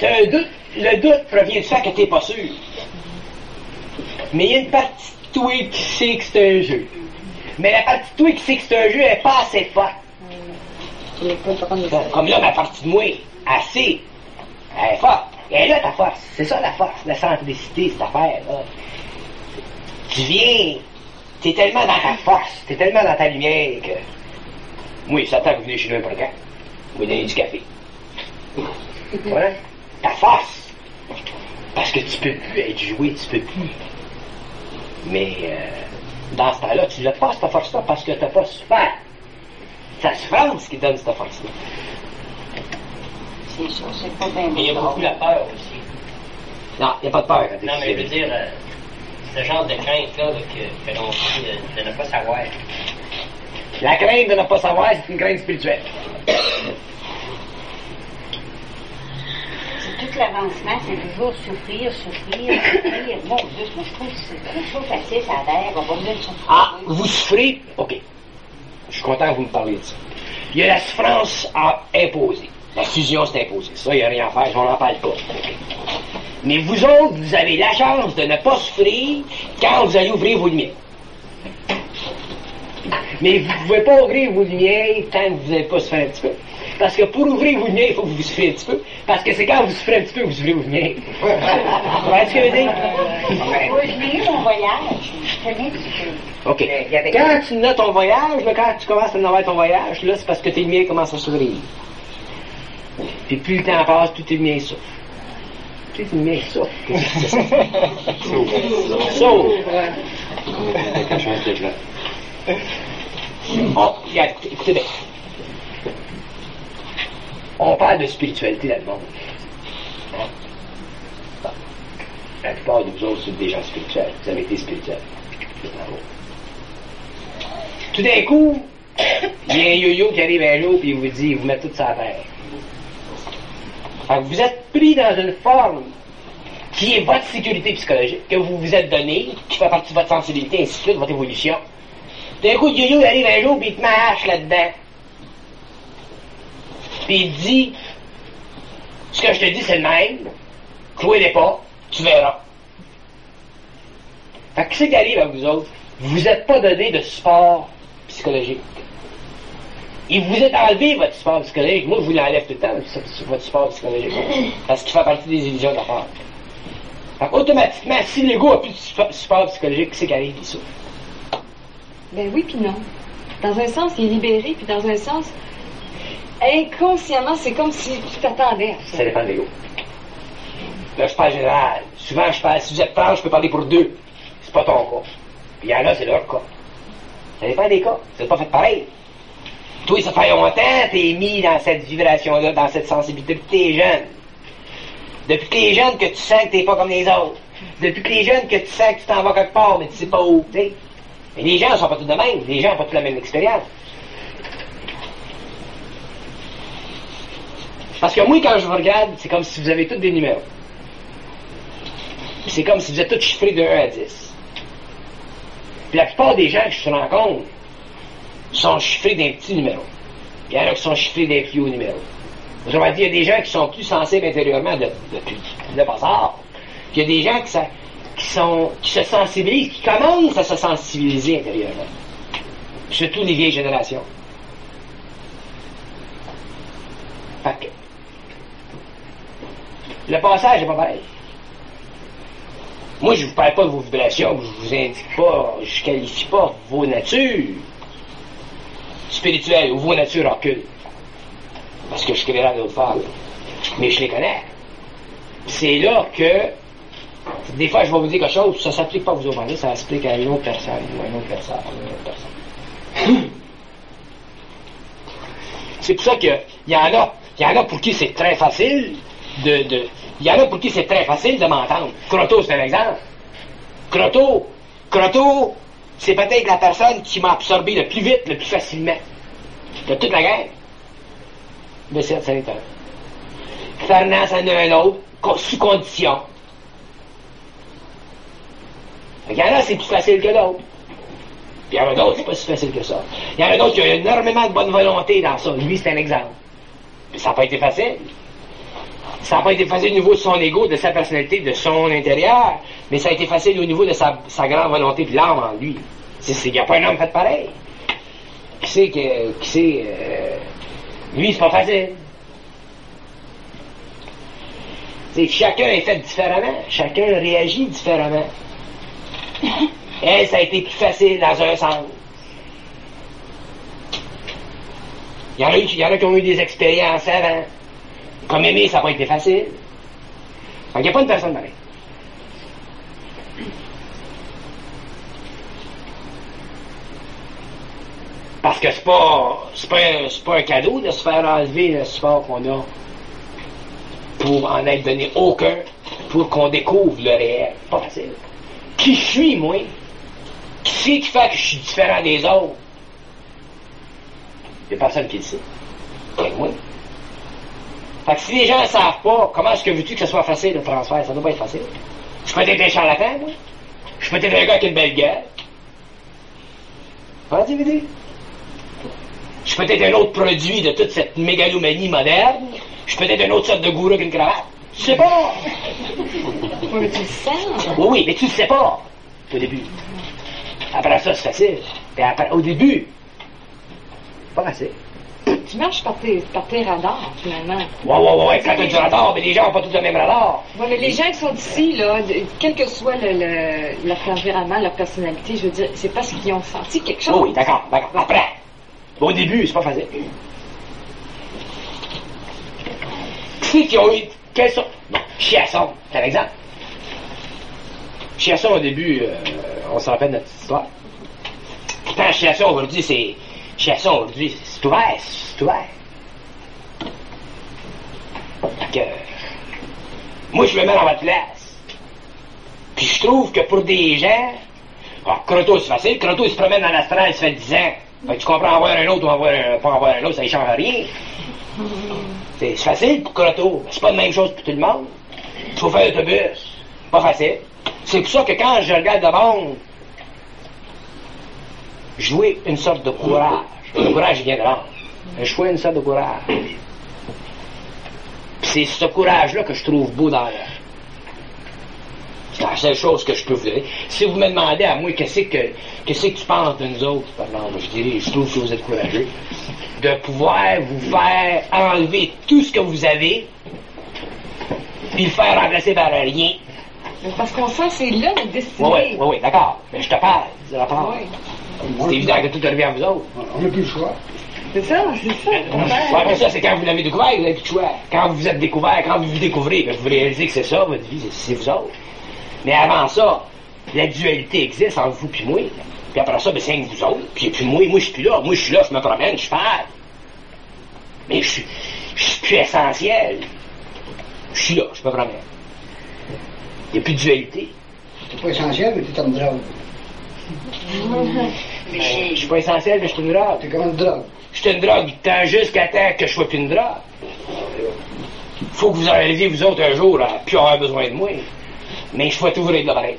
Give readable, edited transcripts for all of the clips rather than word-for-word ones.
t'as un doute, le doute provient du fait que t'es pas sûr. Mais il y a une partie de toi qui sait que c'est un jeu. Mais la partie de toi qui sait que c'est un jeu, elle est pas assez forte. Comme là, ma partie de moi, assez, elle est forte. Et là, ta force, c'est ça la force, la centricité, cette affaire-là. Tu viens, t'es tellement dans ta force, t'es tellement dans ta lumière que... Moi, ça t'a que vous venez chez nous un programme. Vous donnez du café. Voilà. Ta force. Parce que tu peux plus être joué, tu peux plus. Mais dans ce temps-là, tu l'as pas cette force-là parce que t'as pas souffert. C'est la souffrance qui donne cette force-là. C'est ça, c'est pas bien. Mais il y a beaucoup la peur aussi. Non, il n'y a pas de peur. Non, mais je veux dire, ce genre de crainte-là que l'on dit de ne pas savoir. La crainte de ne pas savoir, c'est une crainte spirituelle. C'est tout l'avancement, c'est toujours souffrir. Bon Dieu, moi je trouve que c'est trop facile, ça a l'air, on va venir souffrir. Ah, vous souffrez? OK. Je suis content que vous me parliez de ça. Il y a la souffrance à imposer. La fusion, c'est imposé. Ça, il n'y a rien à faire, on n'en parle pas. Mais vous autres, vous avez la chance de ne pas souffrir quand vous allez ouvrir vos lumières. Mais vous ne pouvez pas ouvrir vos lumières tant que vous n'avez pas souffert un petit peu. Parce que pour ouvrir vos lumières, il faut que vous souffrez un petit peu. Parce que c'est quand vous souffrez un petit peu que vous ouvrez vos lumières. Vous voyez ce que je veux dire? Moi, je l'ai eu mon voyage. Je connais un petit peu. OK. Quand tu notes ton voyage, là, quand tu commences à noter ton voyage, là, c'est parce que tes lumières commencent à s'ouvrir. Puis plus le temps passe, plus tes lumières souffrent. Plus tes lumières souffrent. Qu'est-ce que c'est ça? S'ouvre. Oh, regarde, écoutez bien. On parle de spiritualité dans le monde. Hein? Bon. La plupart de vous autres, c'est des gens spirituels. Vous avez été spirituels. Bravo. Tout d'un coup, il y a un yo-yo qui arrive un jour et il vous dit, il vous met tout ça à terre. Fait que vous êtes pris dans une forme qui est votre sécurité psychologique, que vous vous êtes donné, qui fait partie de votre sensibilité, ainsi de suite, de votre évolution. D'un coup, le yo-yo il arrive un jour et il te met la hache là-dedans. Puis il te dit, ce que je te dis c'est le même, clouez-les pas, tu verras. Fait que qu'est-ce qui arrive à vous autres? Vous n'êtes pas donné de support psychologique. Et vous êtes enlevé votre support psychologique. Moi, je vous l'enlève tout le temps, votre support psychologique. Parce qu'il fait partie des illusions d'affaires. Fait qu'automatiquement, si l'ego n'a plus de support psychologique, c'est qui arrive, il souffre. Ben oui, puis non. Dans un sens, il est libéré, puis dans un sens, inconsciemment, c'est comme si tu t'attendais à ça. Ça dépend de l'ego. Là, je parle général. Souvent, je parle, si vous êtes proche, je peux parler pour deux. C'est pas ton cas. Puis il y en a, c'est leur cas. Ça dépend des cas. C'est pas fait pareil. Toi, ça fait longtemps, t'es mis dans cette vibration-là, dans cette sensibilité, depuis que t'es jeune. Depuis que t'es jeune, que tu sens que t'es pas comme les autres. Depuis que t'es jeune, que tu sens que tu t'en vas quelque part, mais tu sais pas où, tu sais. Mais les gens sont pas tous de même. Les gens n'ont pas tous la même expérience. Parce que moi, quand je vous regarde, c'est comme si vous avez tous des numéros. C'est comme si vous êtes tous chiffrés de 1 à 10. Puis la plupart des gens que je rencontre sont chiffrés d'un petit numéro. Il y en a qui sont chiffrés d'un plus haut numéro. Autrement dit, il y a des gens qui sont plus sensibles intérieurement de bazar. Puis il y a des gens qui se sensibilisent, qui commencent à se sensibiliser intérieurement. Surtout les vieilles générations. Fait que, le passage n'est pas pareil. Moi, je ne vous parle pas de vos vibrations, je ne vous indique pas, je ne qualifie pas vos natures spirituelles ou vos natures occultes. Parce que je suis capable d'autres faire. Mais je les connais. C'est là que, des fois, je vais vous dire quelque chose, ça ne s'applique pas à vous autres, ça s'applique à une autre personne, ou à une autre personne, ou à une autre personne. C'est pour ça qu'il y en a pour qui c'est très facile il y en a pour qui c'est très facile de m'entendre. Croteau, c'est un exemple. Croteau, c'est peut-être la personne qui m'a absorbé le plus vite, le plus facilement de toute la guerre. De cette Saint-Anne. Fernand, c'en a un autre, sous condition. Il y en a, c'est plus facile que d'autres. Puis il y en a d'autres, c'est pas si facile que ça. Il y en a d'autres qui ont énormément de bonne volonté dans ça. Lui, c'est un exemple. Puis ça n'a pas été facile. Ça n'a pas été facile au niveau de son ego, de sa personnalité, de son intérieur, mais ça a été facile au niveau de sa grande volonté de l'âme en lui. Il n'y a pas un homme fait pareil. Lui, c'est pas facile. Chacun est fait différemment. Chacun réagit différemment. Elle, ça a été plus facile dans un sens. Il y en a qui ont eu des expériences avant. Comme aimer, ça n'a pas été facile. Donc, il n'y a pas une personne pareille. Parce que c'est pas un cadeau de se faire enlever le support qu'on a pour en être donné aucun, pour qu'on découvre le réel. Pas facile. Qui je suis, moi? Qui fait que je suis différent des autres? Il n'y a personne qui le sait. C'est moi. Fait que si les gens ne savent pas, comment est-ce que veux-tu que ce soit facile, le transfert? Ça ne doit pas être facile. Je peux être un charlatan, moi. Je peux être un gars avec une belle gueule. Pas la DVD. Je peux être un autre produit de toute cette mégalomanie moderne. Je peux être une autre sorte de gourou avec une cravate. Je sais pas. Oui, mais tu le sens. Oui, mais tu le sais pas. Au début. Après ça, c'est facile. Et après, au début, pas facile. Tu marches par tes radars, finalement. Ouais. Quand t'as du radar, mais les gens n'ont pas tous le même radar. Oui, mais les gens qui sont ici, là, quel que soit leur tempérament, leur personnalité, je veux dire, c'est parce qu'ils ont senti quelque chose. Oui, d'accord. Après. Au début, c'est pas facile. Ceux qui ont eu... Quels sont... Bon, Chiasson, c'est un exemple. Chiasson, au début, on se rappelle de notre histoire. Pourtant, Chiasson, aujourd'hui, c'est ouvert. Fait que... Moi, je me mets dans votre place. Puis je trouve que pour des gens... Alors, Croteau, c'est facile. Croteau, il se promène dans l'astral, ça fait 10 ans. Fait que tu comprends, en voir un autre ou pas en voir un autre, ça ne change rien. C'est facile pour Croteau. C'est pas la même chose pour tout le monde. Il faut faire l'autobus. Pas facile. C'est pour ça que quand je regarde le monde, jouer une sorte de courage. Le courage vient de l'âme. Jouer une sorte de courage. C'est ce courage-là que je trouve beau dans l'air. C'est la seule chose que je peux vous dire. Si vous me demandez à moi qu'est-ce que tu penses de nous autres, pardon, je trouve que vous êtes courageux, de pouvoir vous faire enlever tout ce que vous avez, puis le faire remplacer par rien. Mais parce qu'on sent c'est là notre destinée. Oui, d'accord. Mais je te parle, c'est la part. Oui. C'est évident que tout revient à vous autres. On n'a plus le choix. C'est ça. Ouais, mais ça, c'est quand vous l'avez découvert, vous avez plus de choix. Quand vous êtes découvert, quand vous vous découvrez, vous réalisez que c'est ça, votre vie, c'est vous autres. Mais avant ça, la dualité existe entre vous et moi. Puis après ça, c'est avec vous autres. Puis moi, je suis plus là. Moi, je suis là, je me promène, je parle. Mais je suis plus essentiel. Je suis là, je me promène. Il n'y a plus de dualité. C'est pas essentiel, mais t'es en drogue. Je suis pas essentiel, mais je suis une drogue. T'es comme une drogue. Je suis une drogue, tant jusqu'à temps que je sois plus une drogue. Faut que vous arriviez, vous autres, un jour, à plus avoir besoin de moi. Mais je vais t'ouvrir de l'oreille.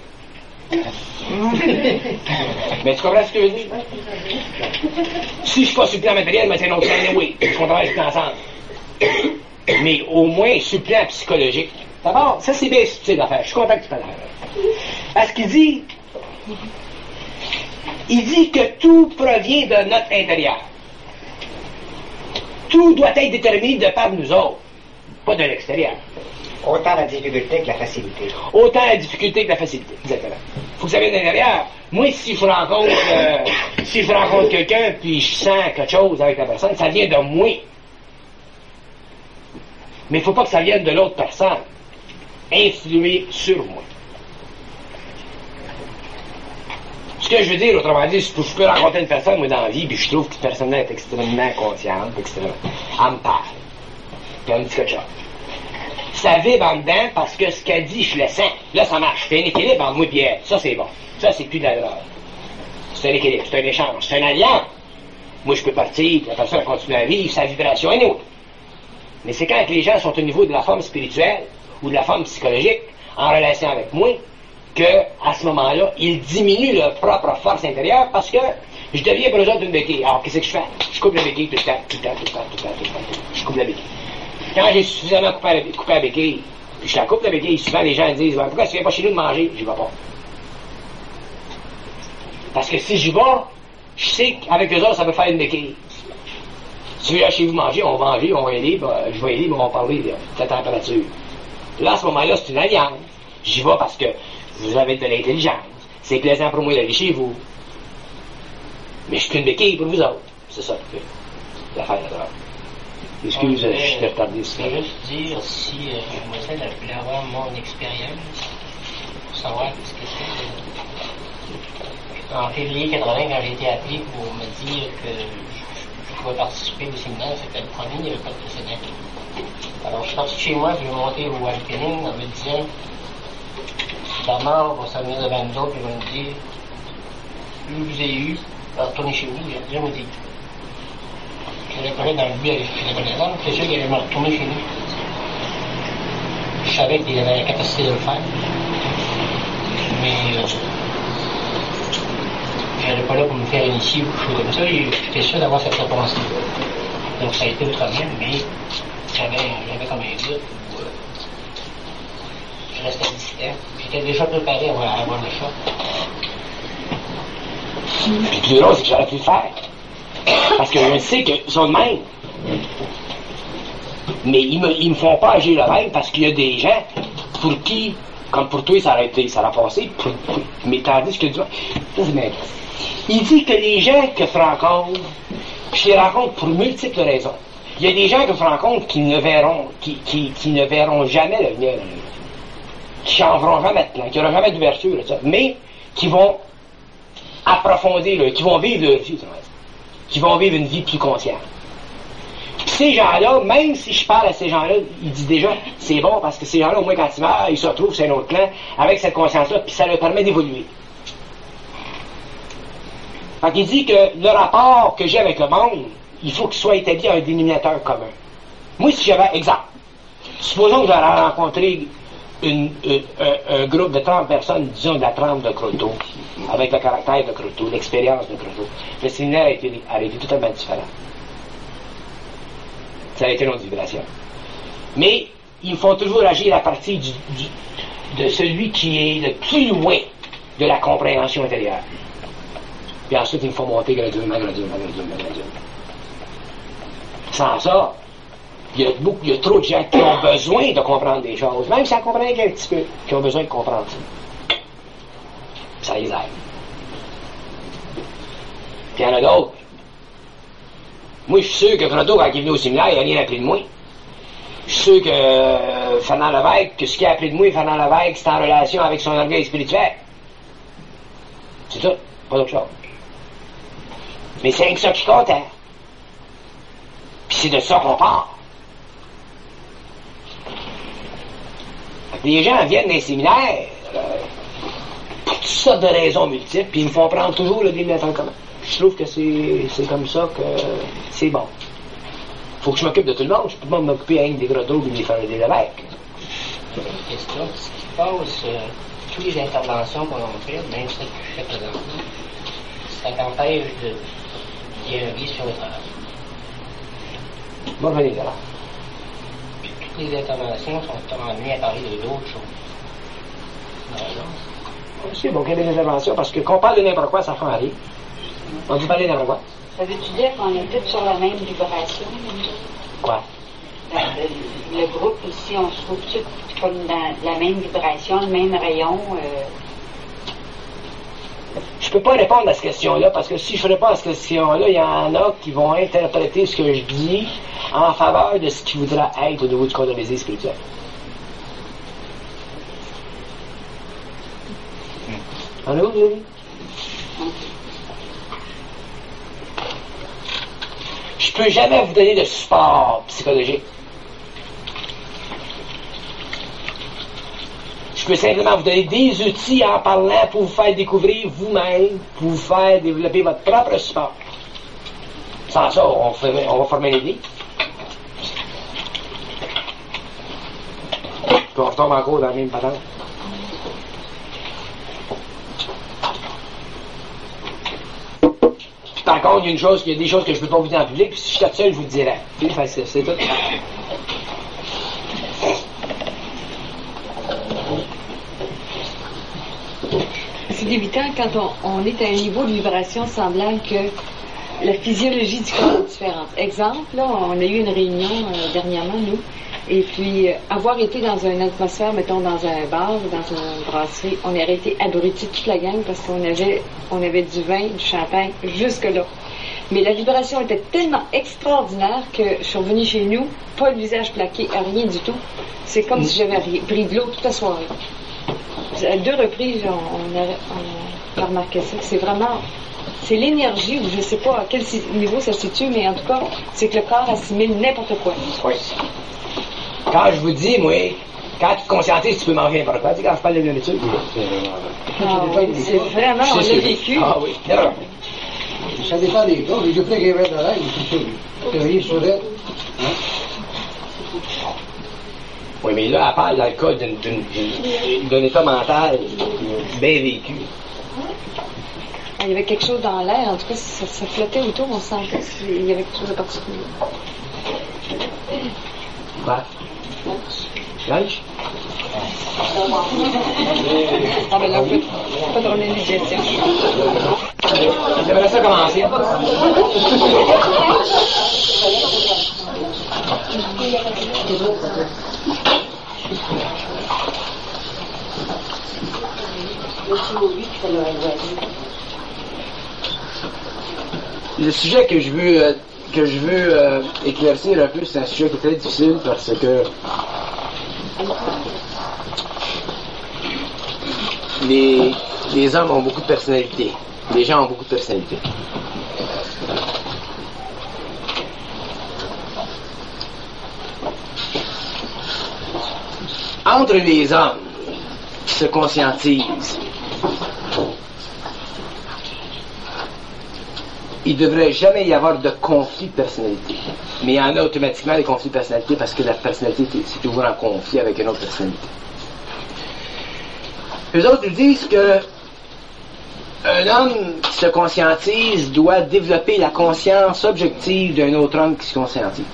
Mais tu comprends ce que je veux dire? Si je suis pas sur le plan matériel, mais c'est un autre plan, oui. On travaille tout ensemble. Mais au moins, sur le plan psychologique. D'abord, ça c'est bien subtil l'affaire. Je suis content que tu parles d'affaire. Parce qu'il dit que tout provient de notre intérieur. Tout doit être déterminé de par nous autres, pas de l'extérieur. Autant la difficulté que la facilité. Autant la difficulté que la facilité, exactement. Faut que ça vienne de l'intérieur. Moi, si je rencontre quelqu'un, puis je sens quelque chose avec la personne, ça vient de moi. Mais il ne faut pas que ça vienne de l'autre personne. Influer sur moi. Ce que je veux dire, autrement dit, je peux rencontrer une personne, moi, dans la vie, puis je trouve que cette personne-là est extrêmement consciente, extrêmement... Elle me parle. Puis elle me dit quelque chose. Ça vibre en dedans parce que ce qu'elle dit, je le sens. Là, ça marche. C'est un équilibre entre moi et elle. Ça, c'est bon. Ça, c'est plus de la drogue. C'est un équilibre, c'est un échange, c'est un alliance. Moi, je peux partir, puis la personne continue à vivre sa vibration et nous. Mais c'est quand les gens sont au niveau de la forme spirituelle ou de la forme psychologique, en relation avec moi, que à ce moment-là, ils diminuent leur propre force intérieure parce que je deviens pour eux autres une béquille. Alors, qu'est-ce que je fais? Je coupe la béquille tout le temps. Je coupe la béquille. Quand j'ai suffisamment coupé la béquille, puis je la coupe la béquille, souvent les gens me disent ben, pourquoi tu viens pas chez nous de manger? J'y vais pas. Parce que si j'y vais, je sais qu'avec eux autres, ça peut faire une béquille. Si vous voulez chez vous manger, on va manger, on va aider, je vais aider, mais on va parler de la température. Là, à ce moment-là, c'est une alliance. J'y vais parce que vous avez de l'intelligence. C'est plaisant pour moi d'aller chez vous. Mais je suis une béquille pour vous autres. C'est ça que l'affaire là. Excuse, je t'ai retardé. Je vais juste dire si moi, je voulais avoir mon expérience, pour savoir ce que c'est. En février 80, quand j'ai été appelé pour me dire que je pouvais participer au séminaire, c'était le premier, il n'y avait pas de précédent. Alors, je suis parti de chez moi, je vais monter au Alpening en me disant, Bernard va s'amener devant nous autres et va nous dire, je vous ai eu, alors retournez chez vous, je vous dis. Je l'ai collé dans le but avec les connaissances, c'est sûr qu'il allait me retourner chez nous. Je savais qu'il avait la capacité de le faire. Mais je n'allais pas là pour me faire initier ou quelque chose comme ça, et j'étais sûr d'avoir cette réponse-là. Donc ça a été autrement, mais j'avais comme un doute où je restais distant. J'étais déjà préparé à avoir le choc. Puis le plus drôle, c'est que j'aurais pu le faire. Parce que je sais qu'ils sont de même. Mais ils me font pas agir le même parce qu'il y a des gens pour qui, comme pour toi, ça a passé, mais tandis que il dit que les gens que tu rencontres, je les rencontre pour multiples raisons. Il y a des gens que tu rencontres qui ne verront jamais le venir, qui n'en verront jamais de plan, qui n'auront jamais d'ouverture, mais qui vont approfondir, qui vont vivre leur vie, qui vont vivre une vie plus consciente. Puis ces gens-là, même si je parle à ces gens-là, ils disent déjà, c'est bon, parce que ces gens-là, au moins quand ils meurent, ils se retrouvent sur un autre clan, avec cette conscience-là, puis ça leur permet d'évoluer. Fait qu'il dit que le rapport que j'ai avec le monde, il faut qu'il soit établi à un dénominateur commun. Moi, si j'avais, exemple, supposons que j'aurais rencontré un groupe de 30 personnes, disons de la trempe de Croteau, avec le caractère de Croteau, l'expérience de Croteau. Le séminaire a été totalement différent. Ça a été une autre vibration. Mais ils font toujours agir à partir de celui qui est le plus loin de la compréhension intérieure. Puis ensuite, ils me font monter graduellement. Sans ça, il y a trop de gens qui ont besoin de comprendre des choses, même sans comprendre qu'un petit peu, qui ont besoin de comprendre ça. Ça les aide. Puis il y en a d'autres. Moi, je suis sûr que Croteau, quand il est venu au séminaire, il n'a rien appris de moi. Je suis sûr que Fernand Lévesque, que ce qu'il a appris de moi, Fernand Lévesque, c'est en relation avec son orgueil spirituel. C'est ça, pas d'autre chose. Mais c'est rien que ça qui compte, hein. Puis c'est de ça qu'on part. Les gens viennent dans les séminaires pour toutes sortes de raisons multiples, puis ils me font prendre toujours le dénominateur commun. Je trouve que c'est comme ça que c'est bon. Faut que je m'occupe de tout le monde. Je peux pas m'occuper à une des Croteaux ou des Lévesque. Une question. Ce qui passe, toutes les interventions qu'on a faites, même celles que je fais présentement, ça t'empêche d'y arriver sur le travail. Bon, venez là. Toutes les interventions sont amenées à parler d'autres choses. C'est bon qu'il y ait des interventions, parce que qu'on parle de n'importe quoi, ça fait rien. On dit parler de n'importe quoi. Ça veut-tu dire qu'on est tous sur la même vibration? Quoi? Le groupe ici, on se trouve tous comme dans la même vibration, le même rayon. Je peux pas répondre à cette question-là, parce que si je réponds à cette question-là, il y en a qui vont interpréter ce que je dis en faveur de ce qui voudra être au niveau du code de l'Église spirituelle. En où, Julie? Je peux jamais vous donner de support psychologique. Je peux simplement vous donner des outils en parlant pour vous faire découvrir vous-même, pour vous faire développer votre propre support. Sans ça, on va former une idée. Puis on retombe encore dans la même patente. Par contre, il y a des choses que je ne peux pas vous dire en public, puis si je suis seul, je vous le dirai. C'est facile, c'est tout. c'est débutant quand on est à un niveau de vibration semblable que la physiologie du corps est différente. Exemple, là, on a eu une réunion dernièrement, nous, et puis avoir été dans une atmosphère, mettons, dans un bar ou dans une brasserie, on aurait été abrutis toute la gang parce qu'on avait du vin, du champagne, jusque-là. Mais la vibration était tellement extraordinaire que je suis revenue chez nous, pas le visage plaqué, rien du tout. C'est comme si j'avais pris de l'eau toute la soirée. À 2 reprises, on a remarqué ça. C'est l'énergie, ou je ne sais pas à quel niveau ça se situe, mais en tout cas, c'est que le corps assimile n'importe quoi. Oui. Quand je vous dis, moi, quand tu te conscientises, tu peux manger n'importe quoi. Tu sais, quand je parle de nourriture, C'est vraiment, on l'a vécu. Ah oui, d'accord. Ça dépend des cas. J'ai pris un verre de l'air, je suis travaillé sur elle. Oui, mais là, elle parle d'alcool d'un état mental bien vécu. Il y avait quelque chose dans l'air, en tout cas, ça flottait autour, on sentait qu'il y avait quelque chose de particulier. Quoi? Lunch? Ah ben là, on peut pas donner une gestion. J'aimerais ça commencer. Le sujet que je veux éclaircir un peu, c'est un sujet qui est très difficile parce que les hommes ont beaucoup de personnalité. Les gens ont beaucoup de personnalité. Entre les hommes qui se conscientisent, il ne devrait jamais y avoir de conflit de personnalité. Mais il y en a automatiquement des conflits de personnalité parce que la personnalité, c'est toujours en conflit avec une autre personnalité. Eux autres nous disent que un homme qui se conscientise doit développer la conscience objective d'un autre homme qui se conscientise.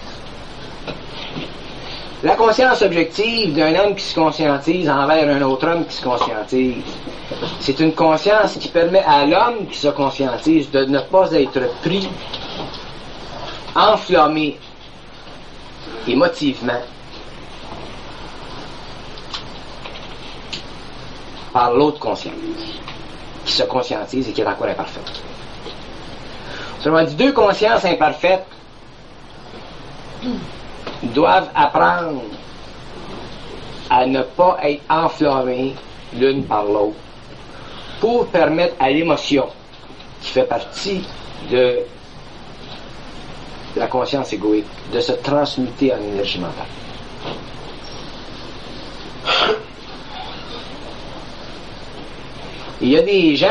La conscience objective d'un homme qui se conscientise envers un autre homme qui se conscientise, c'est une conscience qui permet à l'homme qui se conscientise de ne pas être pris, enflammé émotivement par l'autre conscience qui se conscientise et qui est encore imparfaite. Autrement dit, 2 consciences imparfaites doivent apprendre à ne pas être enflammées l'une par l'autre pour permettre à l'émotion qui fait partie de la conscience égoïque de se transmuter en énergie mentale. Il y a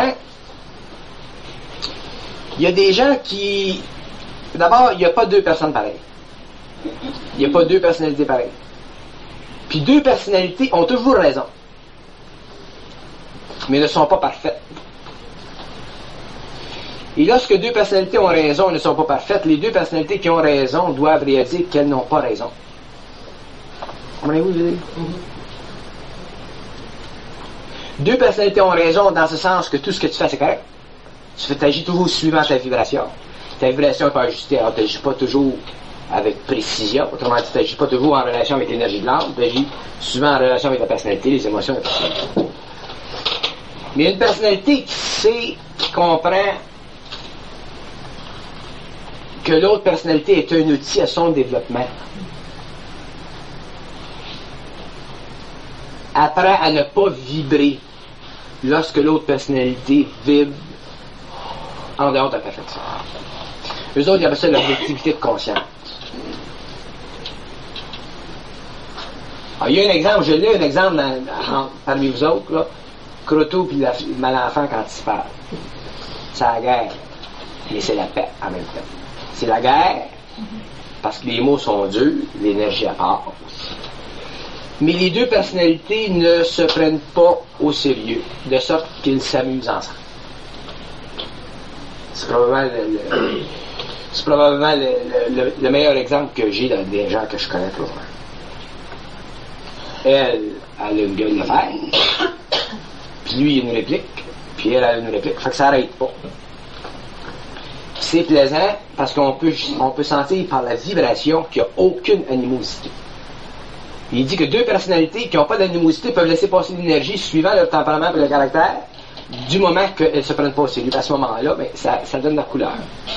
des gens qui... D'abord, il n'y a pas 2 personnes pareilles. Il n'y a pas 2 personnalités pareilles. Puis 2 personnalités ont toujours raison, mais ne sont pas parfaites. Et lorsque 2 personnalités ont raison et ne sont pas parfaites, les 2 personnalités qui ont raison doivent réaliser qu'elles n'ont pas raison. Comprenez-vous, je veux dire? 2 personnalités ont raison dans ce sens que tout ce que tu fais, c'est correct. Tu agis toujours suivant ta vibration. Ta vibration n'est pas ajustée, alors tu n'agis pas toujours avec précision. Autrement dit, tu n'agis pas toujours en relation avec l'énergie de l'âme, tu agis souvent en relation avec la personnalité, les émotions de la personnalité. Mais une personnalité qui sait, qui comprend que l'autre personnalité est un outil à son développement, apprend à ne pas vibrer lorsque l'autre personnalité vibre en dehors de la perfection. Eux autres, ils appellent ça l'objectivité de conscience. Alors, il y a un exemple, je lis un exemple parmi vous autres, là. Croteau puis l'enfant quand il se parle. C'est la guerre, mais c'est la paix en même temps. C'est la guerre, parce que les mots sont durs, l'énergie à part. Mais les 2 personnalités ne se prennent pas au sérieux, de sorte qu'ils s'amusent ensemble. C'est probablement le meilleur exemple que j'ai des gens que je connais pour moi. Elle a une gueule de fer, puis lui, il a une réplique, Puis elle a une réplique. Fait que ça n'arrête pas. C'est plaisant parce qu'on peut sentir par la vibration qu'il n'y a aucune animosité. Il dit que deux personnalités qui n'ont pas d'animosité peuvent laisser passer l'énergie suivant leur tempérament et leur caractère, du moment qu'elles ne se prennent pas au sérieux. À ce moment-là, ben, ça donne la couleur.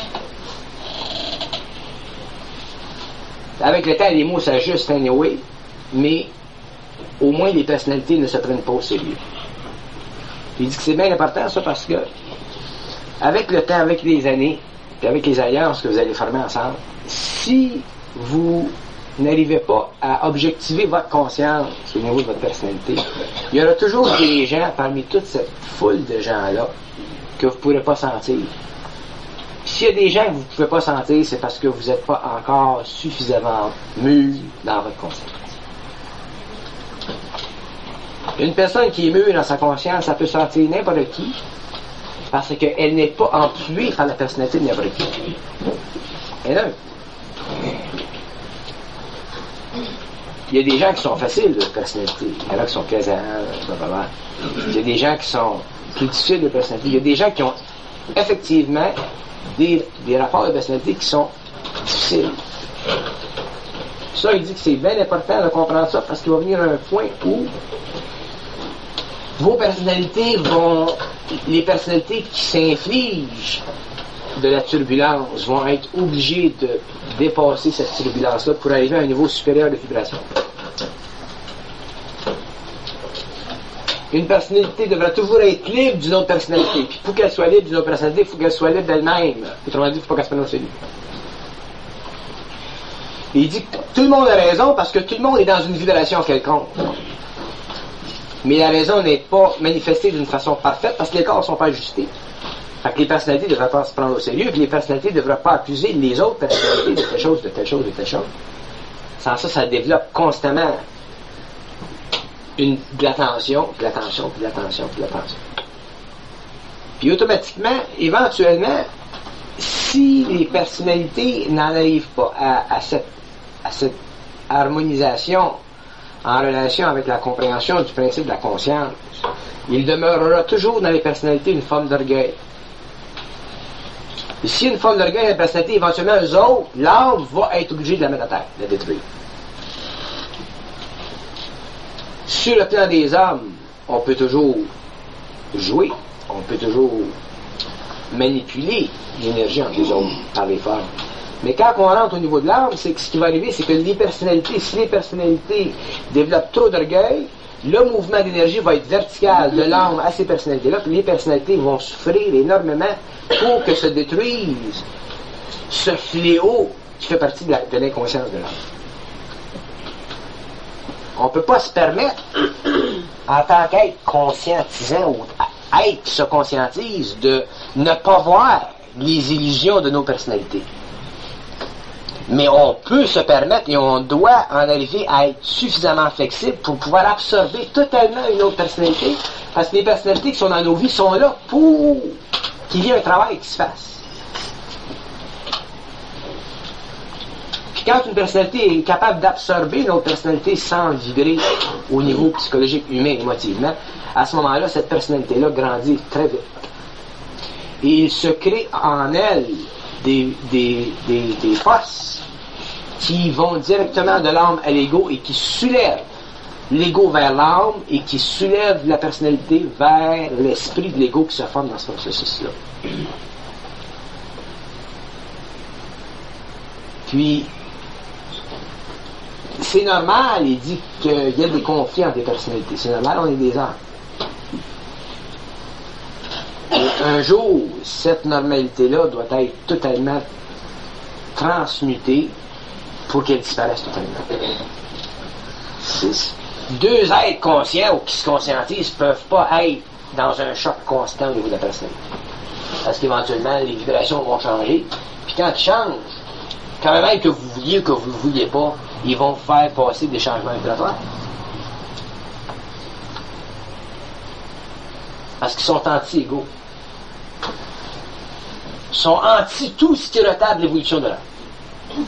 Avec le temps, les mots s'ajustent anyway, mais au moins les personnalités ne se prennent pas au sérieux. Il dit que c'est bien important ça parce que avec le temps, avec les années, et avec les alliances que vous allez former ensemble, si vous n'arrivez pas à objectiver votre conscience au niveau de votre personnalité, il y aura toujours des gens parmi toute cette foule de gens-là que vous ne pourrez pas sentir. S'il y a des gens que vous ne pouvez pas sentir, c'est parce que vous n'êtes pas encore suffisamment mûr dans votre conscience. Une personne qui est mûre dans sa conscience, ça peut sentir n'importe qui, parce qu'elle n'est pas empluée par la personnalité de n'importe qui. Et là, il y a des gens qui sont faciles de personnalité. Il y en a qui sont plaisants, blablabla. Il y a des gens qui sont plus difficiles de personnalité. Il y a des gens qui ont effectivement des rapports de personnalité qui sont difficiles. Ça, il dit que c'est bien important de comprendre ça parce qu'il va venir un point où vos personnalités les personnalités qui s'infligent de la turbulence vont être obligées de dépasser cette turbulence-là pour arriver à un niveau supérieur de vibration. Une personnalité devra toujours être libre d'une autre personnalité. Puis pour qu'elle soit libre d'une autre personnalité, il faut qu'elle soit libre d'elle-même. Autrement dit, il ne faut pas qu'elle se prenne au sérieux. Et il dit que tout le monde a raison parce que tout le monde est dans une vibration quelconque. Mais la raison n'est pas manifestée d'une façon parfaite parce que les corps ne sont pas ajustés. Fait que les personnalités ne devraient pas se prendre au sérieux, puis les personnalités ne devraient pas accuser les autres personnalités de telle chose, de telle chose, de telle chose. Sans ça, ça développe constamment de l'attention, puis l'attention, puis l'attention, puis l'attention. Puis automatiquement, éventuellement, si les personnalités n'en arrivent pas à cette harmonisation en relation avec la compréhension du principe de la conscience, il demeurera toujours dans les personnalités une forme d'orgueil. Et s'il y a une forme d'orgueil dans les personnalités, éventuellement, eux autres, l'âme va être obligée de la mettre à terre, de la détruire. Sur le plan des âmes, on peut toujours jouer, on peut toujours manipuler l'énergie entre les autres par les formes. Mais quand on rentre au niveau de l'âme, c'est que ce qui va arriver, c'est que les personnalités, si les personnalités développent trop d'orgueil, le mouvement d'énergie va être vertical de l'âme à ces personnalités-là, puis les personnalités vont souffrir énormément pour que se détruise ce fléau qui fait partie de l'inconscience de l'âme. On ne peut pas se permettre, en tant qu'être conscientisant ou être qui se conscientise, de ne pas voir les illusions de nos personnalités. Mais on peut se permettre et on doit en arriver à être suffisamment flexible pour pouvoir absorber totalement une autre personnalité, parce que les personnalités qui sont dans nos vies sont là pour qu'il y ait un travail qui se fasse. Puis quand une personnalité est capable d'absorber une autre personnalité sans vibrer au niveau psychologique, humain, émotivement, à ce moment-là, cette personnalité-là grandit très vite. Et il se crée en elle des forces qui vont directement de l'âme à l'ego et qui soulèvent l'ego vers l'âme et qui soulèvent la personnalité vers l'esprit de l'ego qui se forme dans ce processus-là. Puis, c'est normal, il dit qu'il y a des conflits entre les personnalités. C'est normal, on est des âmes. Et un jour, cette normalité-là doit être totalement transmutée pour qu'elle disparaisse totalement. Deux êtres conscients ou qui se conscientisent ne peuvent pas être dans un choc constant au niveau de la personnalité. Parce qu'éventuellement, les vibrations vont changer. Puis quand ils changent, quand même que vous vouliez ou que vous ne vouliez pas, ils vont faire passer des changements vibratoires. Parce qu'ils sont anti-égaux. Ils sont anti tout ce qui retarde l'évolution de l'homme.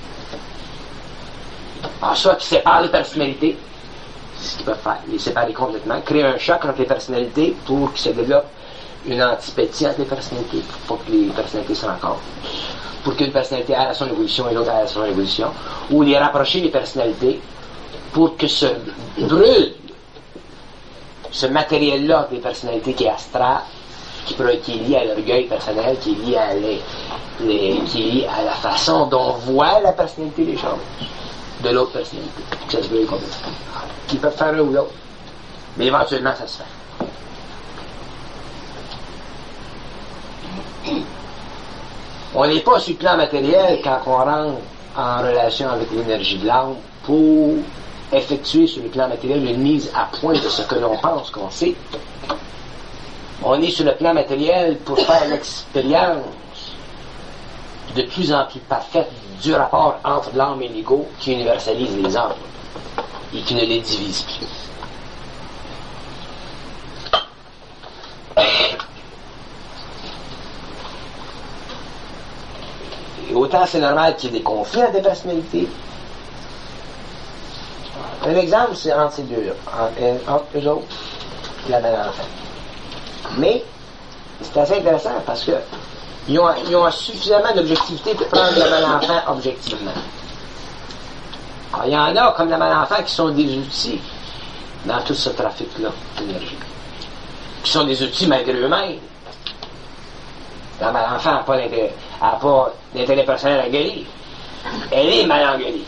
En soit qu'ils séparent les personnalités, c'est ce qu'ils peuvent faire, les séparer complètement, créer un choc entre les personnalités pour qu'ils se développent une antipathie entre les personnalités, pour que les personnalités se rencontrent, pour qu'une personnalité aille à son évolution et l'autre aille à son évolution, ou les rapprocher les personnalités pour que se brûle ce matériel-là des personnalités qui est astral, qui est lié à l'orgueil personnel, qui est lié à, qui est lié à la façon dont on voit la personnalité des choses de l'autre personnalité. Que ça se brûle complètement. Ils peuvent faire un ou l'autre, mais éventuellement ça se fait. On n'est pas sur le plan matériel quand on rentre en relation avec l'énergie de l'âme pour effectuer sur le plan matériel une mise à point de ce que l'on pense qu'on sait. On est sur le plan matériel pour faire l'expérience de plus en plus parfaite du rapport entre l'âme et l'ego qui universalise les âmes et qui ne les divise plus. Et autant c'est normal qu'il y ait des conflits entre des personnalités. Un exemple, c'est entre ces deux-là, entre eux autres et la belle enfant. Mais c'est assez intéressant parce que ils ont suffisamment d'objectivité pour prendre la belle enfant objectivement. Alors, il y en a comme la belle enfant qui sont des outils dans tout ce trafic-là d'énergie. Qui sont des outils malgré eux-mêmes. La belle enfant n'a pas d'intérêt personnel à guérir. Elle est mal engueulie.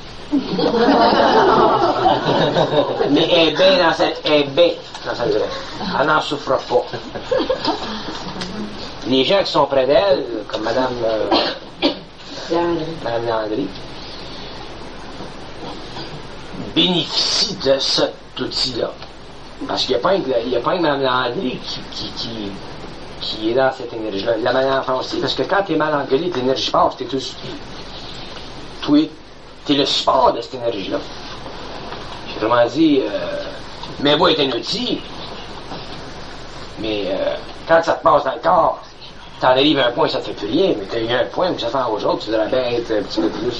Mais elle est bien dans sa direction. Elle n'en souffre pas. Les gens qui sont près d'elle, comme Madame Landry, bénéficient de cet outil-là. Parce qu'il n'y a pas une Mme Landry qui est dans cette énergie-là. La Madame Enfant aussi. Parce que quand tu es mal engueulé, l'énergie passe, t'es le support de cette énergie-là. Autrement dit, mais beau est un outil, mais quand ça te passe dans le corps, t'en arrives à un point où ça te fait plus rien, mais t'as eu un point où ça fait aux autres, tu devrais bien être un petit peu plus.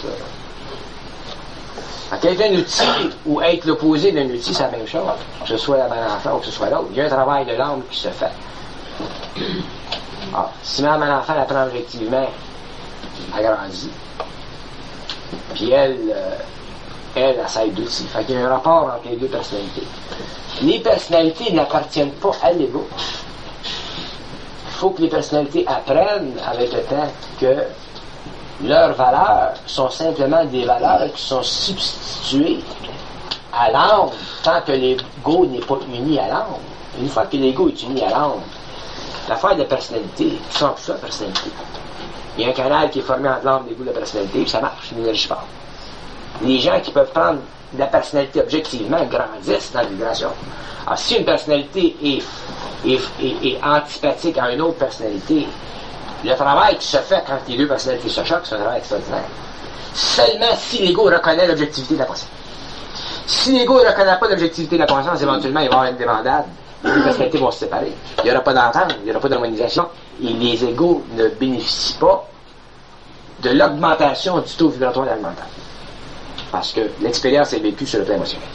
Être un outil ou être l'opposé d'un outil, c'est la même chose. Que ce soit la bonne enfant ou que ce soit l'autre. Il y a un travail de l'âme qui se fait. Alors, si ma bonne enfant la prend objectivement, elle grandit. Puis elle essaie d'outils. Fait qu'il y a un rapport entre les deux personnalités. Les personnalités n'appartiennent pas à l'ego. Il faut que les personnalités apprennent avec le temps que leurs valeurs sont simplement des valeurs qui sont substituées à l'âme tant que l'ego n'est pas uni à l'âme. Une fois que l'ego est uni à l'âme, l'affaire de personnalité, sans tout ça, personnalité. Il y a un canal qui est formé entre l'âme, l'ego et la personnalité, puis ça marche, l'énergie part. Les gens qui peuvent prendre la personnalité objectivement grandissent dans la vibration. Alors, si une personnalité est antipathique à une autre personnalité, le travail qui se fait quand les deux personnalités se choquent, c'est un travail extraordinaire. Seulement si l'ego reconnaît l'objectivité de la conscience. Si l'ego ne reconnaît pas l'objectivité de la conscience, éventuellement, il va y avoir une débandade. Les deux personnalités vont se séparer. Il n'y aura pas d'entente, il n'y aura pas d'harmonisation. Et les égos ne bénéficient pas de l'augmentation du taux vibratoire alimentaire. Parce que l'expérience est vécue sur le plan émotionnel.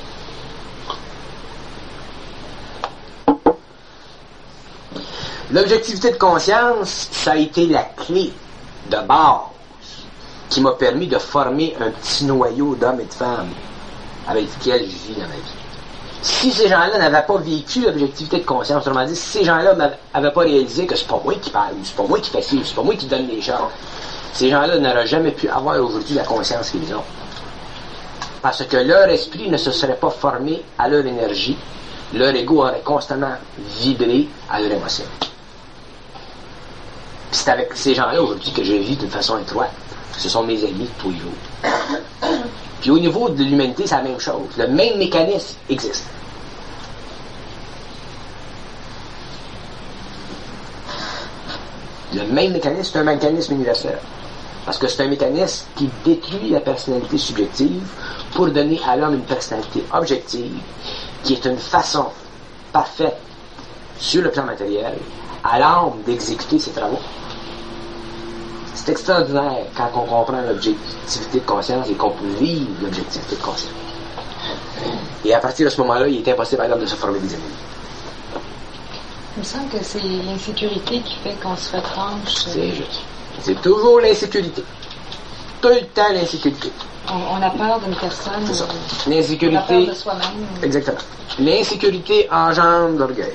L'objectivité de conscience, ça a été la clé de base qui m'a permis de former un petit noyau d'hommes et de femmes avec lesquels je vis dans ma vie. Si ces gens-là n'avaient pas vécu l'objectivité de conscience, autrement dit, si ces gens-là n'avaient pas réalisé que c'est pas moi qui parle, c'est pas moi qui fais ci, c'est pas moi qui donne les choses, ces gens-là n'auraient jamais pu avoir aujourd'hui la conscience qu'ils ont. Parce que leur esprit ne se serait pas formé à leur énergie, leur ego aurait constamment vibré à leur émotion. Puis c'est avec ces gens-là aujourd'hui que je vis d'une façon étroite. Ce sont mes amis de tous les jours. Puis au niveau de l'humanité, c'est la même chose. Le même mécanisme existe. Le même mécanisme, c'est un mécanisme universel. Parce que c'est un mécanisme qui détruit la personnalité subjective pour donner à l'homme une personnalité objective qui est une façon parfaite sur le plan matériel à l'âme d'exécuter ses travaux. C'est extraordinaire quand on comprend l'objectivité de conscience et qu'on peut vivre l'objectivité de conscience. Et à partir de ce moment-là, il est impossible à l'homme de se former des ennemis. Il me semble que c'est l'insécurité qui fait qu'on se retranche. C'est juste. C'est toujours l'insécurité. Tout le temps l'insécurité. On a peur d'une personne. C'est ça. On a peur L'insécurité. de soi-même. Exactement. L'insécurité engendre l'orgueil.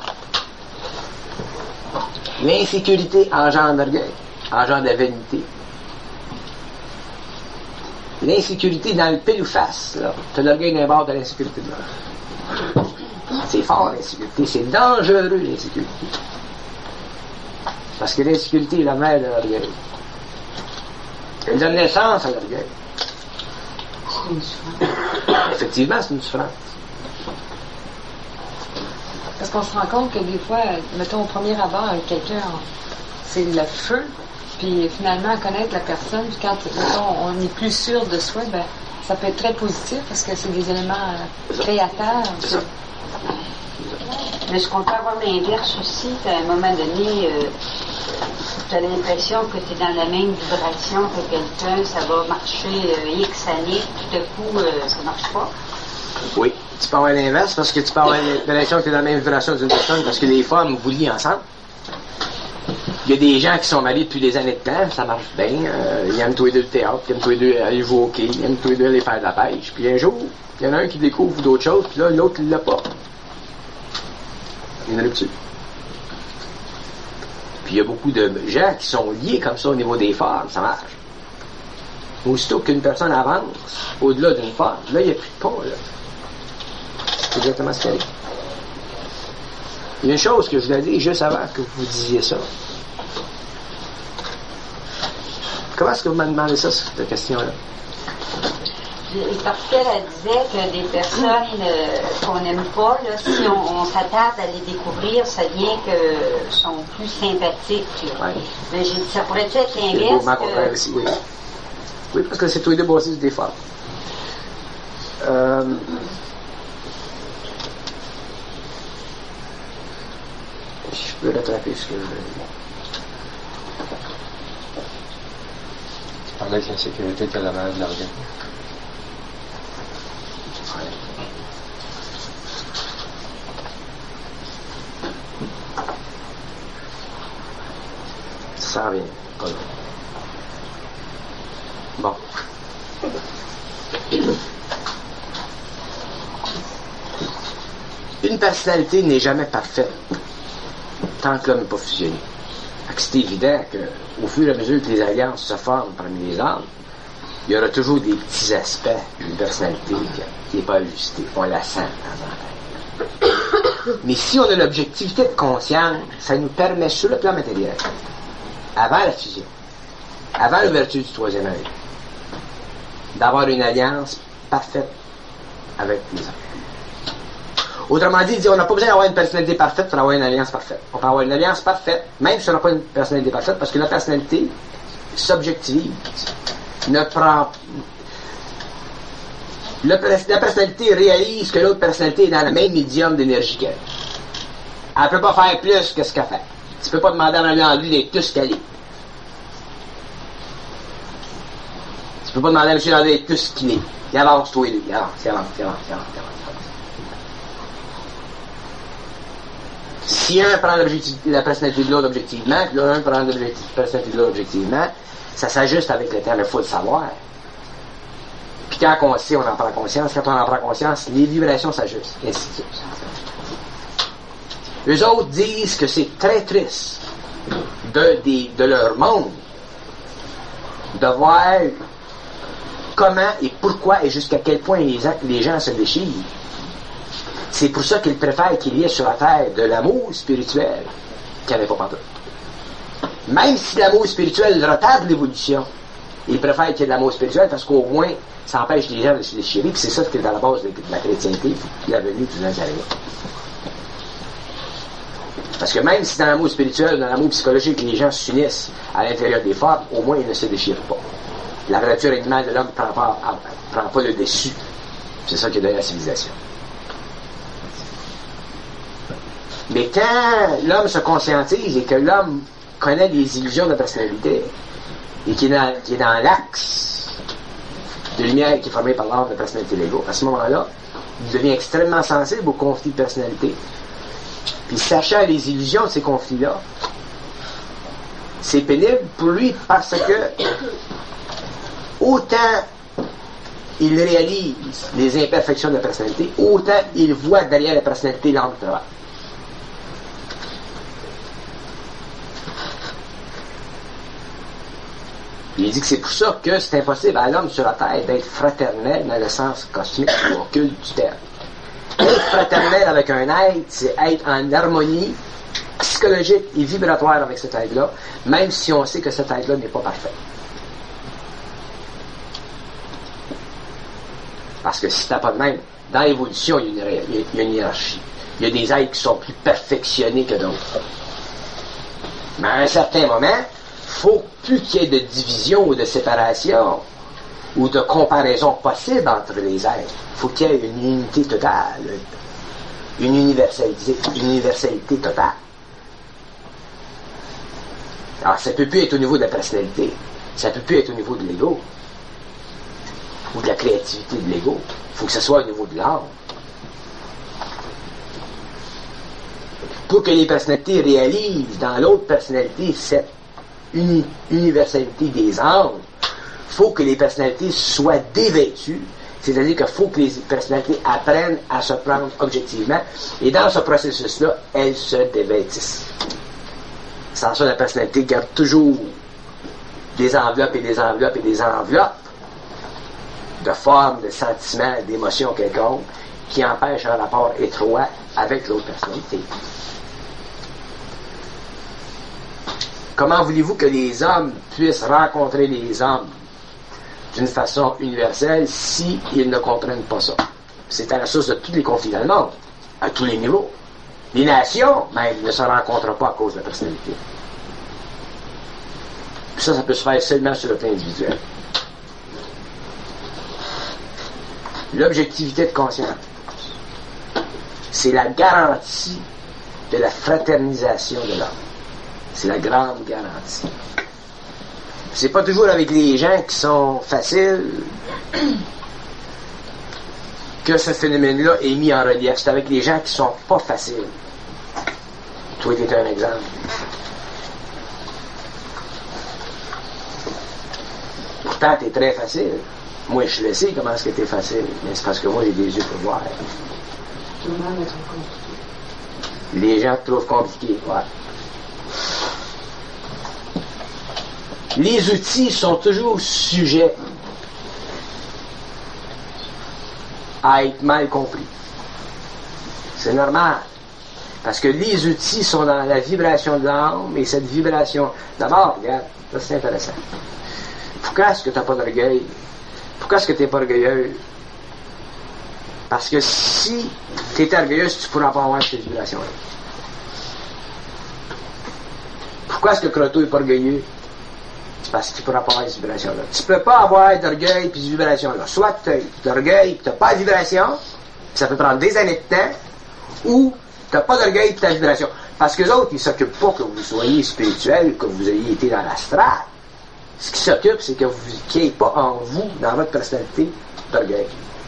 L'insécurité engendre l'orgueil. Engendre la vanité. L'insécurité dans le pile ou face, là. T'as l'orgueil d'un bord de l'insécurité de l'autre. C'est fort l'insécurité. C'est dangereux l'insécurité. Parce que l'insécurité est la mère de l'orgueil. Elle donne naissance à l'orgueil. C'est une souffrance. Effectivement, c'est une souffrance. Parce qu'on se rend compte que des fois, mettons au premier abord avec quelqu'un, c'est le feu, puis finalement, connaître la personne, puis quand mettons, on est plus sûr de soi, ben, ça peut être très positif parce que c'est des éléments créateurs. C'est ça. Mais ce qu'on peut avoir l'inverse aussi, à un moment donné, tu as l'impression que tu es dans la même vibration que quelqu'un, ça va marcher X années, tout à coup, ça ne marche pas. Oui. Tu peux avoir l'inverse parce que tu peux avoir l'impression que tu es dans la même vibration d'une personne parce que les femmes vous lient ensemble. Il y a des gens qui sont mariés depuis des années de temps, ça marche bien. Ils aiment tous les deux le théâtre, ils aiment tous les deux aller jouer au hockey, ils aiment tous les deux aller faire de la pêche. Puis un jour, il y en a un qui découvre d'autres choses, puis là, l'autre, il l'a pas. Il y a une rupture. Puis il y a beaucoup de gens qui sont liés comme ça au niveau des femmes, ça marche. Aussitôt qu'une personne avance au-delà d'une femme, là, il n'y a plus de pas, là. C'est exactement ce qu'il y a. Il y a une chose que je voulais dire juste avant que vous disiez ça. Comment est-ce que vous m'avez demandé ça, cette question-là? Parce qu'elle disait que des personnes qu'on n'aime pas, là, si on s'attarde à les découvrir, ça vient que sont plus sympathiques. Ouais. Mais j'ai dit, ça pourrait être C'est le l'inverse. mouvement contraire aussi, oui. Oui, parce que c'est tous les deux bossés des femmes. Je peux rattraper ce que je veux dire. Tu parlais que l'insécurité était la mère de l'orgueil. Ça revient. Bon. Une personnalité n'est jamais parfaite tant que l'homme n'est pas fusionné. C'est évident qu'au fur et à mesure que les alliances se forment parmi les hommes, il y aura toujours des petits aspects d'une personnalité qui n'est pas ajustée. On la sent de temps en temps. Mais si on a l'objectivité de conscience, ça nous permet sur le plan matériel, avant la fusion, avant l'ouverture du troisième œil, d'avoir une alliance parfaite avec les hommes. Autrement dit, on n'a pas besoin d'avoir une personnalité parfaite pour avoir une alliance parfaite. On peut avoir une alliance parfaite, même si on n'a pas une personnalité parfaite, parce que la personnalité s'objectivise, ne prend... La personnalité réalise que l'autre personnalité est dans le même médium d'énergie qu'elle. Elle ne peut pas faire plus que ce qu'elle fait. Tu ne peux pas demander à lui d'être plus qu'elle est. Tu ne peux pas demander à M. Landry d'être plus qu'il est. Il avance, toi et lui. Il avance. Si un prend la personnalité de l'autre objectivement, puis l'un prend la personnalité de l'autre objectivement, ça s'ajuste avec le temps, il faut le savoir. Puis quand on sait, on en prend conscience. Quand on en prend conscience, les vibrations s'ajustent, et ainsi de suite. Eux autres disent que c'est très triste de leur monde de voir comment et pourquoi et jusqu'à quel point les gens se déchirent. C'est pour ça qu'ils préfèrent qu'il y ait sur la terre de l'amour spirituel qu'il n'y avait pas pantoute. Même si l'amour spirituel retarde l'évolution, ils préfèrent qu'il y ait de l'amour spirituel parce qu'au moins, ça empêche les gens de se déchirer, puis c'est ça qui est dans la base de la chrétienté, la venue du Nazaréen. Parce que même si dans l'amour spirituel, dans l'amour psychologique, les gens s'unissent à l'intérieur des femmes, au moins ils ne se déchirent pas. La nature animale de l'homme ne prend pas le dessus. C'est ça qui est donné à la civilisation. Mais quand l'homme se conscientise et que l'homme connaît les illusions de personnalité et qui est dans l'axe de lumière qui est formé par l'ordre de personnalité légaux, à ce moment-là, il devient extrêmement sensible aux conflits de personnalité. Puis sachant les illusions de ces conflits-là, c'est pénible pour lui parce que autant il réalise les imperfections de la personnalité, autant il voit derrière la personnalité l'âme de travail. Il dit que c'est pour ça que c'est impossible à l'homme sur la Terre d'être fraternel dans le sens cosmique ou occulte du terme. Être fraternel avec un être, c'est être en harmonie psychologique et vibratoire avec cet être-là, même si on sait que cet être-là n'est pas parfait. Parce que si t'as pas de même, dans l'évolution, il y a une hiérarchie. Il y a des êtres qui sont plus perfectionnés que d'autres. Mais à un certain moment, faut plus qu'il y ait de division ou de séparation ou de comparaison possible entre les êtres. Faut qu'il y ait une unité totale, une universalité totale. Alors, ça peut plus être au niveau de la personnalité, ça peut plus être au niveau de l'ego ou de la créativité de l'ego. Il faut que ce soit au niveau de l'âme. Pour que les personnalités réalisent dans l'autre personnalité cette universalité des âmes, il faut que les personnalités soient dévêtues, c'est-à-dire qu'il faut que les personnalités apprennent à se prendre objectivement, et dans ce processus-là, elles se dévêtissent. Sans ça, la personnalité garde toujours des enveloppes et des enveloppes et des enveloppes de formes, de sentiments, d'émotions quelconques qui empêchent un rapport étroit avec l'autre personnalité. Comment voulez-vous que les hommes puissent rencontrer les hommes d'une façon universelle si ils ne comprennent pas ça? C'est à la source de tous les conflits dans le monde, à tous les niveaux. Les nations, même, ne se rencontrent pas à cause de la personnalité. Puis ça peut se faire seulement sur le plan individuel. L'objectivité de conscience, c'est la garantie de la fraternisation de l'homme. C'est la grande garantie. C'est pas toujours avec les gens qui sont faciles que ce phénomène-là est mis en relief. C'est avec les gens qui sont pas faciles. Toi, t'es un exemple. Pourtant, t'es très facile. Moi, je le sais comment est-ce que t'es facile, mais c'est parce que moi, j'ai des yeux pour voir. Les gens te trouvent compliqué, ouais. Les outils sont toujours sujets à être mal compris. C'est normal. Parce que les outils sont dans la vibration de l'âme, et cette vibration... D'abord, regarde, ça c'est intéressant. Pourquoi est-ce que tu n'as pas d'orgueil? Pourquoi est-ce que tu n'es pas orgueilleux? Parce que si tu étais orgueilleuse, tu ne pourras pas avoir cette vibration-là. Pourquoi est-ce que Croteau n'est pas orgueilleux? C'est parce que tu ne pourras pas avoir cette vibration-là. Tu ne peux pas avoir d'orgueil et de vibration-là. Soit tu as d'orgueil et tu n'as pas de vibration, ça peut prendre des années de temps, ou tu n'as pas d'orgueil et tu as de vibration. Parce que les autres, ils ne s'occupent pas que vous soyez spirituel, que vous ayez été dans l'astral. Ce qui s'occupe, c'est que qu'il n'y ait pas en vous, dans votre personnalité, d'orgueil.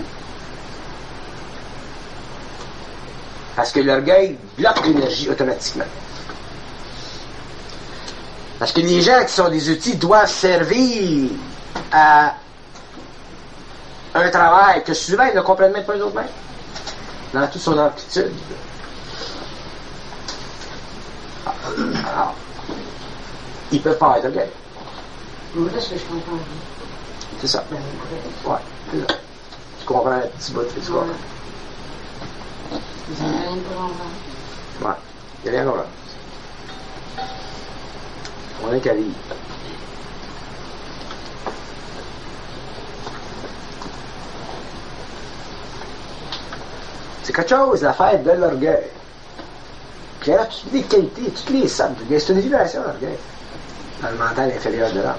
Parce que l'orgueil bloque l'énergie automatiquement. Parce que les gens qui sont des outils doivent servir à un travail que souvent ils ne comprennent même pas eux-mêmes, dans toute son amplitude. Alors, ils ne peuvent pas être d'orgueil. Voilà ce que je comprends. C'est ça. Ouais, c'est ça. Tu comprends un petit bout, tu comprends. Vous n'avez rien pour comprendre. Ouais, il n'y a rien là. On est qu'à lire. C'est quelque chose, l'affaire de l'orgueil. Puis il y a toutes les qualités, toutes les sortes d'orgueil. C'est une vibration, l'orgueil. Dans le mental inférieur de l'homme.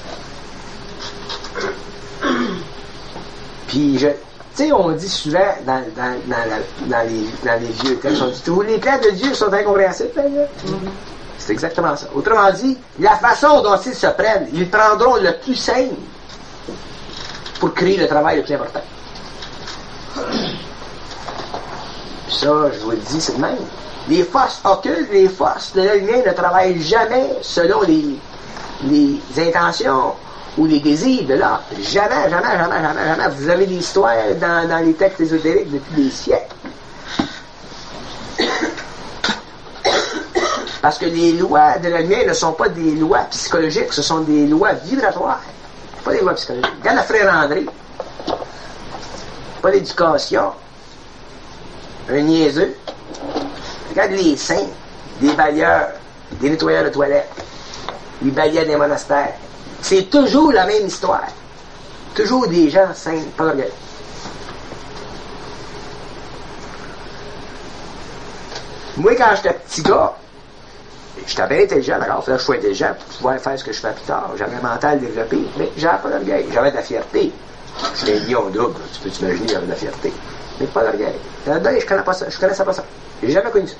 Puis, tu sais, on dit souvent dans les vieux textes, on dit tous les plans de Dieu sont incompréhensibles. C'est exactement ça. Autrement dit, la façon dont ils se prennent, ils prendront le plus simple pour créer le travail le plus important. Ça, je vous le dis, c'est le même. Les forces occultes, les forces de la lumière ne travaillent jamais selon les intentions ou les désirs de l'homme. Jamais, jamais, jamais, jamais, jamais. Vous avez des histoires dans les textes ésotériques depuis des siècles. Parce que les lois de la lumière ne sont pas des lois psychologiques, ce sont des lois vibratoires. Pas des lois psychologiques. Regarde le frère André. Pas d'éducation. Un niaiseux. Regarde les saints, des balayeurs, des nettoyeurs de toilettes. Ils balayaient des monastères. C'est toujours la même histoire. Toujours des gens saints, pas d'orgueil. Moi, quand j'étais petit gars, j'étais bien intelligent, d'accord? Là, je suis intelligent pour pouvoir faire ce que je fais plus tard. J'avais un mental développé, mais j'avais pas d'orgueil. J'avais de la fierté. J'étais un lion double, tu peux t'imaginer, j'avais de la fierté. Mais pas d'orgueil. L'orgueil, je connaissais pas ça. Je connaissais pas ça. J'ai jamais connu ça.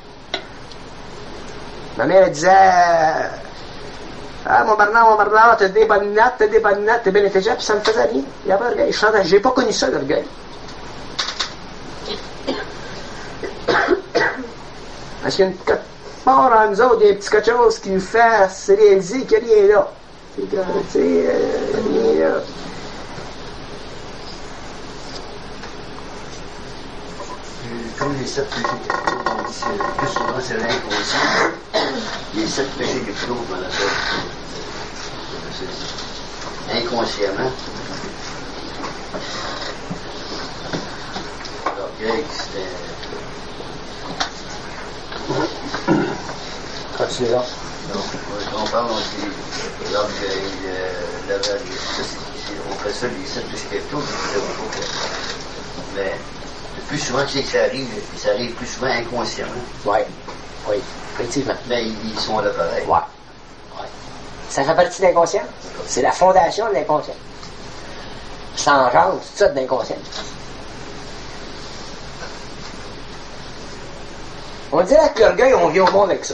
Ma mère, elle disait, ah, mon Bernard, t'as des bonnes notes, t'es bien intelligent, puis ça me faisait rien. Il n'y a pas d'orgueil. J'ai pas connu ça, l'orgueil. Parce qu'il y a une part en nous autres, il y a un petit quelque chose qui nous fait se réaliser qu'il n'y a rien là. C'est quand, tu sais, rien là. Comme les 7 péchés capitaux, on dit plus souvent c'est l'inconscient. Les 7 péchés capitaux, on l'appelle. Inconsciemment. L'orgueil, c'était. Continuez-là. On parle aussi de l'orgueil, l'avarice. On fait ça, les 7 péchés capitaux, mais. Le plus souvent, tu sais que ça arrive plus souvent inconsciemment. Oui, effectivement. Mais ils sont là pareil. Ouais. Ça fait partie de l'inconscient. C'est la fondation de l'inconscient. Ça engendre tout ça de l'inconscient. On dirait que l'orgueil, on vient au monde avec ça.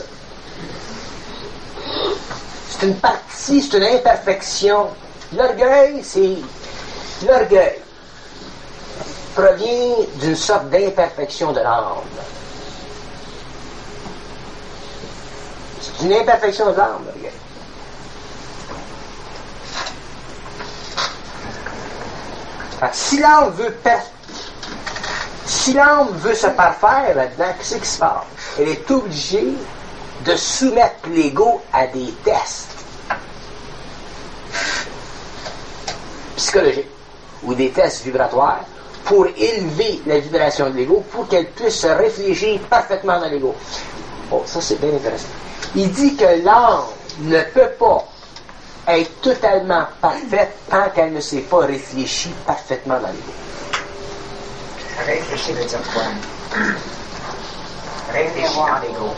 C'est une partie, c'est une imperfection. L'orgueil provient d'une sorte d'imperfection de l'âme. C'est une imperfection de l'âme, l'orgueil. Si l'âme veut se parfaire là-dedans, qu'est-ce qui se passe? Elle est obligée de soumettre l'ego à des tests psychologiques ou des tests vibratoires pour élever la vibration de l'ego, pour qu'elle puisse se réfléchir parfaitement dans l'ego. Oh, ça c'est bien intéressant. Il dit que l'âme ne peut pas être totalement parfaite tant qu'elle ne s'est pas réfléchie parfaitement dans l'ego. Réfléchir veut dire quoi? Réfléchir dans l'ego.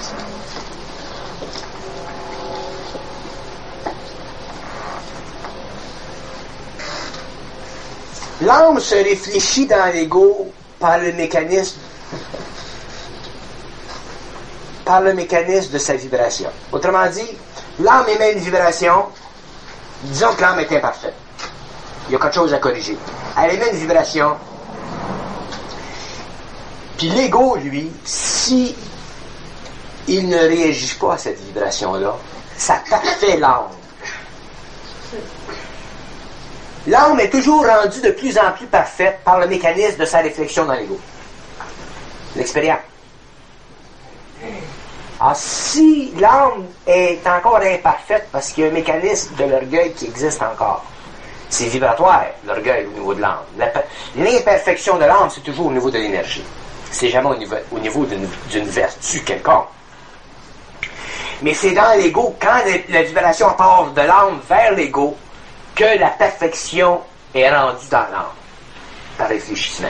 L'âme se réfléchit dans l'ego par le mécanisme de sa vibration. Autrement dit, l'âme émet une vibration, disons que l'âme est imparfaite. Il y a quelque chose à corriger. Elle émet une vibration, puis l'ego, lui, si il ne réagit pas à cette vibration-là, ça parfait l'âme. L'âme est toujours rendue de plus en plus parfaite par le mécanisme de sa réflexion dans l'ego. L'expérience. Alors, si l'âme est encore imparfaite parce qu'il y a un mécanisme de l'orgueil qui existe encore, c'est vibratoire, l'orgueil au niveau de l'âme. L'imperfection de l'âme, c'est toujours au niveau de l'énergie. C'est jamais au niveau d'une vertu quelconque. Mais c'est dans l'ego, quand la vibration part de l'âme vers l'ego, que la perfection est rendue dans l'âme, par réfléchissement.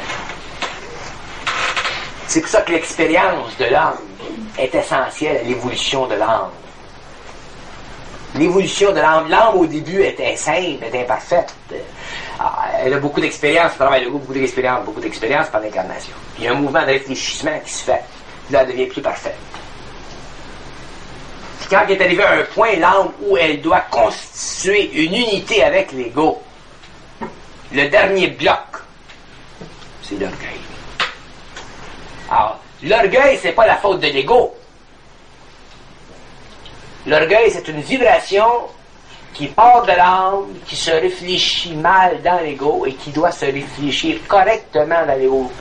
C'est pour ça que l'expérience de l'âme est essentielle à l'évolution de l'âme. L'évolution de l'âme, l'âme au début était simple, était imparfaite. Elle a beaucoup d'expérience, elle travaille beaucoup d'expérience par l'incarnation. Il y a un mouvement de réfléchissement qui se fait, puis là elle devient plus parfaite. Puis quand elle est arrivée à un point, l'âme où elle doit constituer une unité avec l'ego, le dernier bloc, c'est l'orgueil. Alors, L'orgueil, c'est pas la faute de l'ego. L'orgueil, c'est une vibration qui part de l'âme, qui se réfléchit mal dans l'ego et qui doit se réfléchir correctement dans l'ego.